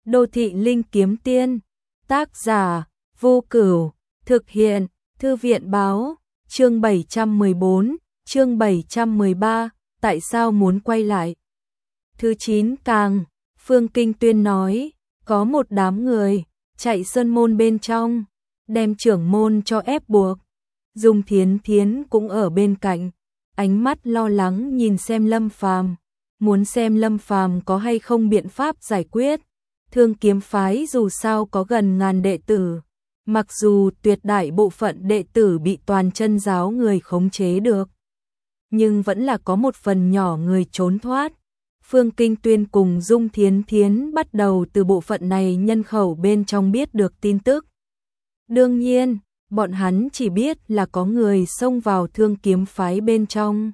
Đô thị linh kiếm tiên, tác giả, Vô Cửu, thực hiện, Thư viện báo, chương 714, chương 713, tại sao muốn quay lại? Thứ 9 càng, Phương Kinh Tuyên nói, có một đám người, chạy sơn môn bên trong, đem trưởng môn cho ép buộc. Dung Thiến Thiến cũng ở bên cạnh, ánh mắt lo lắng nhìn xem Lâm Phàm, muốn xem Lâm Phàm có hay không biện pháp giải quyết. Thương kiếm phái dù sao có gần ngàn đệ tử, mặc dù tuyệt đại bộ phận đệ tử bị toàn chân giáo người khống chế được, nhưng vẫn là có một phần nhỏ người trốn thoát. Phương Kinh Tuyên cùng Dung Thiến Thiến bắt đầu từ bộ phận này nhân khẩu bên trong biết được tin tức. Đương nhiên, bọn hắn chỉ biết là có người xông vào Thương kiếm phái bên trong,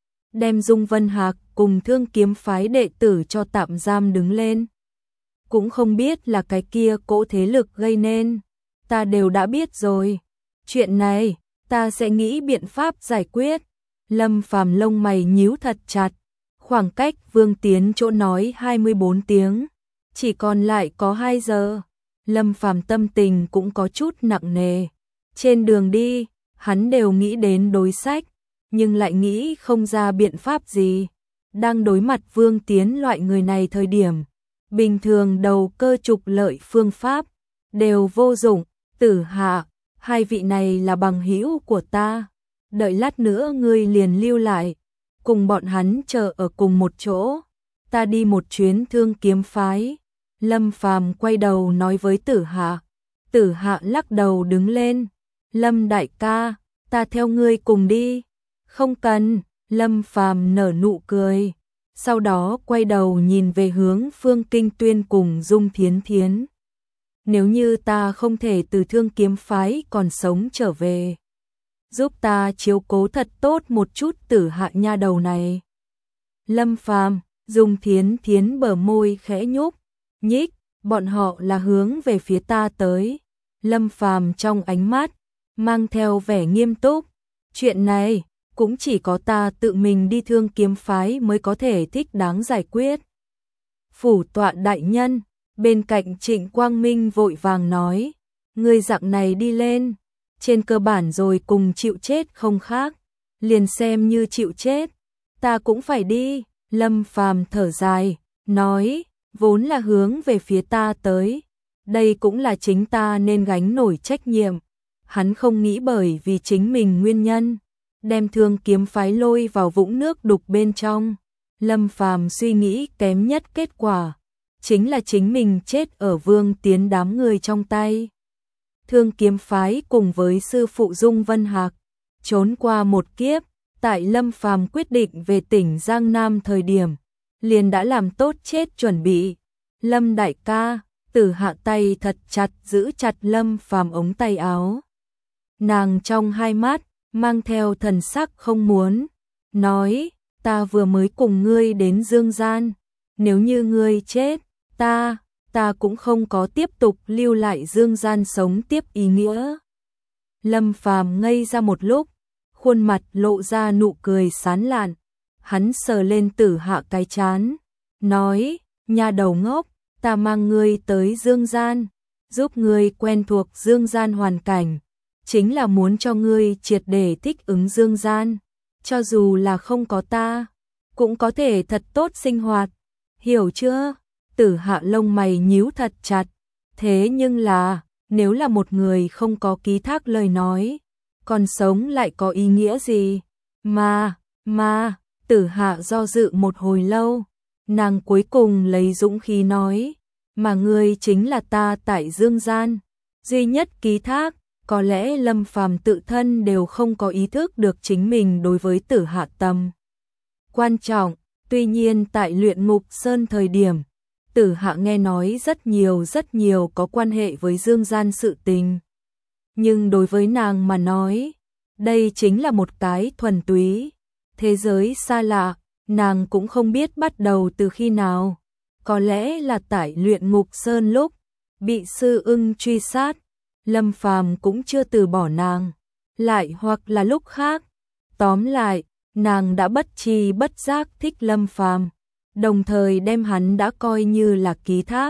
đem Dung Vân Hạc cùng Thương kiếm phái đệ tử cho tạm giam đứng lên. Cũng không biết là cái kia cỗ thế lực gây nên. Ta đều đã biết rồi. Chuyện này, ta sẽ nghĩ biện pháp giải quyết. Lâm Phàm lông mày nhíu thật chặt. Khoảng cách Vương Tiến chỗ nói 24 tiếng. Chỉ còn lại có 2 giờ. Lâm Phàm tâm tình cũng có chút nặng nề. Trên đường đi, hắn đều nghĩ đến đối sách, nhưng lại nghĩ không ra biện pháp gì. Đang đối mặt Vương Tiến loại người này thời điểm, bình thường đầu cơ trục lợi phương pháp đều vô dụng. Tử Hạ, hai vị này là bằng hữu của ta, đợi lát nữa ngươi liền lưu lại, cùng bọn hắn chờ ở cùng một chỗ, ta đi một chuyến Thương kiếm phái. Lâm Phàm quay đầu nói với Tử Hạ. Tử Hạ lắc đầu đứng lên. Lâm đại ca, ta theo ngươi cùng đi. Không cần. Lâm Phàm nở nụ cười, sau đó quay đầu nhìn về hướng Phương Kinh Tuyên cùng Dung Thiến Thiến. Nếu như ta không thể từ Thương kiếm phái còn sống trở về, giúp ta chiếu cố thật tốt một chút Tử Hạ nha đầu này. Lâm Phàm, Dung Thiến Thiến bờ môi khẽ nhúc nhích, bọn họ là hướng về phía ta tới. Lâm Phàm trong ánh mắt mang theo vẻ nghiêm túc, chuyện này cũng chỉ có ta tự mình đi Thương kiếm phái mới có thể thích đáng giải quyết. Phủ tọa đại nhân, bên cạnh Trịnh Quang Minh vội vàng nói, người dạng này đi lên, trên cơ bản rồi cùng chịu chết không khác, liền xem như chịu chết, ta cũng phải đi. Lâm Phàm thở dài, nói, vốn là hướng về phía ta tới, đây cũng là chính ta nên gánh nổi trách nhiệm. Hắn không nghĩ bởi vì chính mình nguyên nhân đem Thương kiếm phái lôi vào vũng nước đục bên trong. Lâm Phàm suy nghĩ kém nhất kết quả chính là chính mình chết ở Vương Tiến đám người trong tay. Thương kiếm phái cùng với sư phụ Dung Vân Hạc trốn qua một kiếp, tại Lâm Phàm quyết định về tỉnh Giang Nam thời điểm, liền đã làm tốt chết chuẩn bị. Lâm đại ca, Tử Hạ tay thật chặt giữ chặt Lâm Phàm ống tay áo. Nàng trong hai mắt mang theo thần sắc không muốn, nói, ta vừa mới cùng ngươi đến dương gian, nếu như ngươi chết, ta cũng không có tiếp tục lưu lại dương gian sống tiếp ý nghĩa. Lâm Phàm ngây ra một lúc, khuôn mặt lộ ra nụ cười sán lạn, hắn sờ lên Tử Hạ cái trán, nói, nha đầu ngốc, ta mang ngươi tới dương gian, giúp ngươi quen thuộc dương gian hoàn cảnh, chính là muốn cho ngươi triệt để thích ứng dương gian, cho dù là không có ta, cũng có thể thật tốt sinh hoạt, hiểu chưa? Tử Hạ lông mày nhíu thật chặt, thế nhưng là, nếu là một người không có ký thác lời nói, còn sống lại có ý nghĩa gì? Mà, Tử Hạ do dự một hồi lâu, nàng cuối cùng lấy dũng khí nói, mà ngươi chính là ta tại dương gian duy nhất ký thác. Có lẽ Lâm Phàm tự thân đều không có ý thức được chính mình đối với Tử Hạ tầm quan trọng, tuy nhiên tại Luyện Ngục Sơn thời điểm, Tử Hạ nghe nói rất nhiều có quan hệ với dương gian sự tình. Nhưng đối với nàng mà nói, đây chính là một cái thuần túy thế giới xa lạ, nàng cũng không biết bắt đầu từ khi nào. Có lẽ là tại Luyện Ngục Sơn lúc bị Sư Ưng truy sát, Lâm Phàm cũng chưa từ bỏ nàng, lại hoặc là lúc khác. Tóm lại, nàng đã bất tri bất giác thích Lâm Phàm, đồng thời đem hắn đã coi như là ký thác.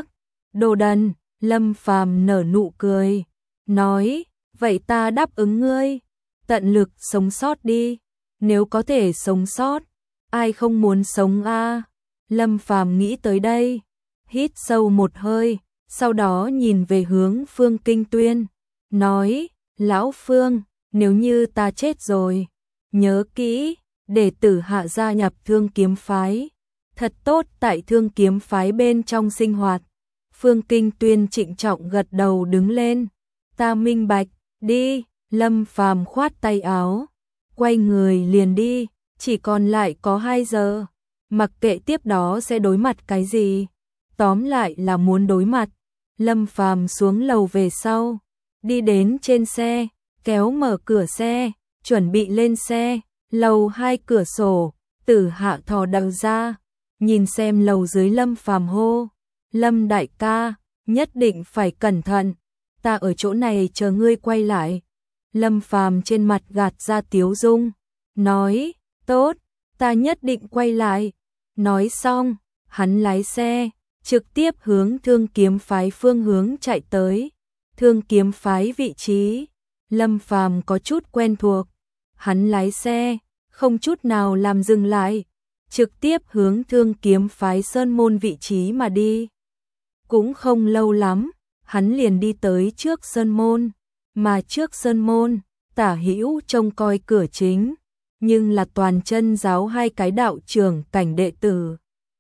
Đồ đần, Lâm Phàm nở nụ cười, nói, vậy ta đáp ứng ngươi, tận lực sống sót đi, nếu có thể sống sót, ai không muốn sống a? Lâm Phàm nghĩ tới đây, hít sâu một hơi, sau đó nhìn về hướng Phương Kinh Tuyên, nói, lão Phương, nếu như ta chết rồi, nhớ kỹ, để tử hạ gia nhập Thương Kiếm Phái, thật tốt tại Thương Kiếm Phái bên trong sinh hoạt. Phương Kinh Tuyên trịnh trọng gật đầu đứng lên, ta minh bạch, đi, Lâm Phàm khoát tay áo, quay người liền đi, chỉ còn lại có 2 giờ, mặc kệ tiếp đó sẽ đối mặt cái gì, tóm lại là muốn đối mặt. Lâm Phàm xuống lầu về sau, đi đến trên xe, kéo mở cửa xe, chuẩn bị lên xe, lầu 2 cửa sổ, Tử Hạ thò đầu ra, nhìn xem lầu dưới. Lâm Phàm hô, Lâm đại ca, nhất định phải cẩn thận, ta ở chỗ này chờ ngươi quay lại. Lâm Phàm trên mặt gạt ra tiếu dung, nói, tốt, ta nhất định quay lại. Nói xong, hắn lái xe, trực tiếp hướng Thương Kiếm Phái phương hướng chạy tới. Thương Kiếm Phái vị trí, Lâm Phàm có chút quen thuộc, hắn lái xe, không chút nào làm dừng lại, trực tiếp hướng Thương Kiếm Phái sơn môn vị trí mà đi. Cũng không lâu lắm, hắn liền đi tới trước sơn môn, mà trước sơn môn, tả hữu trông coi cửa chính, nhưng là toàn chân giáo 2 cái đạo trưởng cảnh đệ tử.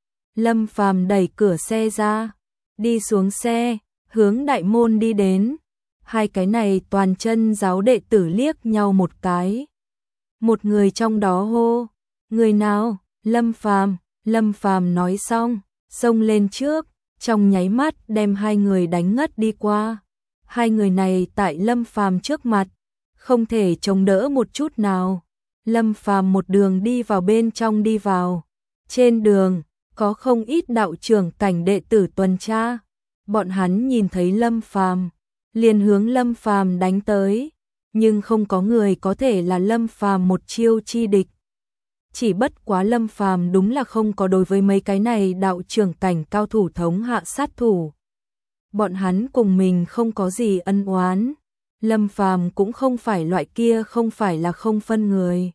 Lâm Phàm đẩy cửa xe ra, đi xuống xe, hướng đại môn đi đến. 2 cái này toàn chân giáo đệ tử liếc nhau một cái. Một người trong đó hô, người nào? Lâm Phàm. Lâm Phàm nói xong, xông lên trước, trong nháy mắt đem 2 người đánh ngất đi qua. 2 người này tại Lâm Phàm trước mặt, không thể chống đỡ một chút nào. Lâm Phàm một đường đi vào bên trong đi vào. Trên đường, có không ít đạo trưởng cảnh đệ tử tuần tra. Bọn hắn nhìn thấy Lâm Phàm, liền hướng Lâm Phàm đánh tới, nhưng không có người có thể là Lâm Phàm một chiêu chi địch. Chỉ bất quá Lâm Phàm đúng là không có đối với mấy cái này đạo trưởng cảnh cao thủ thống hạ sát thủ. Bọn hắn cùng mình không có gì ân oán. Lâm Phàm cũng không phải loại kia không phải là không phân người.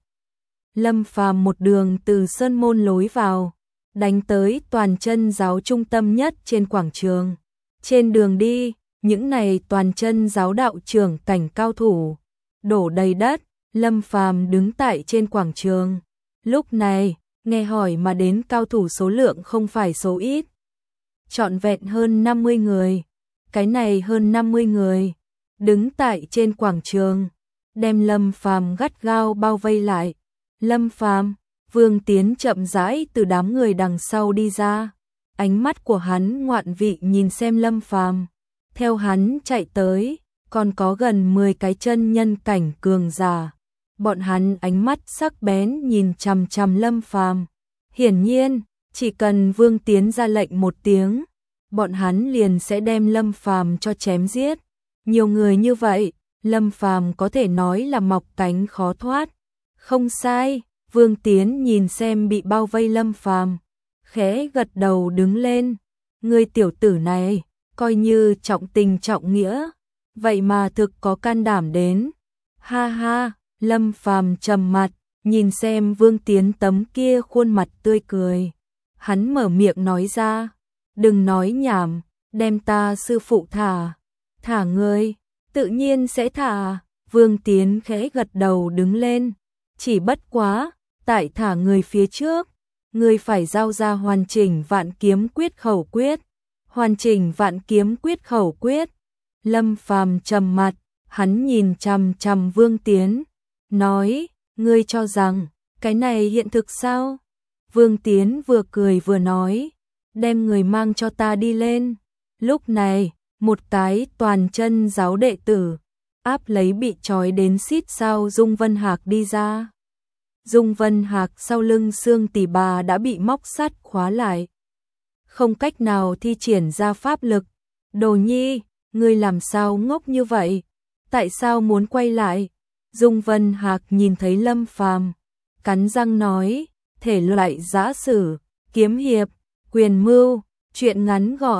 Lâm Phàm một đường từ sơn môn lối vào, đánh tới toàn chân giáo trung tâm nhất trên quảng trường. Trên đường đi, những này toàn chân giáo đạo trưởng cảnh cao thủ đổ đầy đất. Lâm Phàm đứng tại trên quảng trường. Lúc này, nghe hỏi mà đến cao thủ số lượng không phải số ít. Trọn vẹn hơn 50 người. Cái này hơn 50 người đứng tại trên quảng trường, đem Lâm Phàm gắt gao bao vây lại. Lâm Phàm, Vương Tiến chậm rãi từ đám người đằng sau đi ra. Ánh mắt của hắn ngoạn vị nhìn xem Lâm Phàm. Theo hắn chạy tới, còn có gần 10 cái chân nhân cảnh cường giả. Bọn hắn ánh mắt sắc bén nhìn chằm chằm Lâm Phàm. Hiển nhiên, chỉ cần Vương Tiến ra lệnh một tiếng, bọn hắn liền sẽ đem Lâm Phàm cho chém giết. Nhiều người như vậy, Lâm Phàm có thể nói là mọc cánh khó thoát. Không sai, Vương Tiến nhìn xem bị bao vây Lâm Phàm, khẽ gật đầu đứng lên. Ngươi tiểu tử này, coi như trọng tình trọng nghĩa, vậy mà thực có can đảm đến. Ha ha, Lâm Phàm trầm mặt, nhìn xem Vương Tiến tấm kia khuôn mặt tươi cười. Hắn mở miệng nói ra, đừng nói nhảm, đem ta sư phụ thả. Thả ngươi, tự nhiên sẽ thả. Vương Tiến khẽ gật đầu đứng lên. Chỉ bất quá, tại thả người phía trước, ngươi phải giao ra hoàn chỉnh Vạn Kiếm Quyết khẩu quyết. Hoàn chỉnh Vạn Kiếm Quyết khẩu quyết. Lâm Phàm trầm mặt, hắn nhìn chằm chằm Vương Tiến, nói, ngươi cho rằng, cái này hiện thực sao? Vương Tiến vừa cười vừa nói, đem người mang cho ta đi lên. Lúc này, một cái toàn chân giáo đệ tử, áp lấy bị trói đến xít sao Dung Vân Hạc đi ra. Dung Vân Hạc sau lưng xương tỉ bà đã bị móc sắt khóa lại, không cách nào thi triển ra pháp lực. Đồ nhi, ngươi làm sao ngốc như vậy? Tại sao muốn quay lại? Dung Vân Hạc nhìn thấy Lâm Phàm, cắn răng nói, thể loại giã sử, kiếm hiệp, quyền mưu, chuyện ngắn gọn,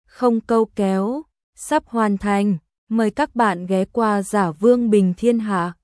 không câu kéo, sắp hoàn thành. Mời các bạn ghé qua Giả Vương Bình Thiên Hạ.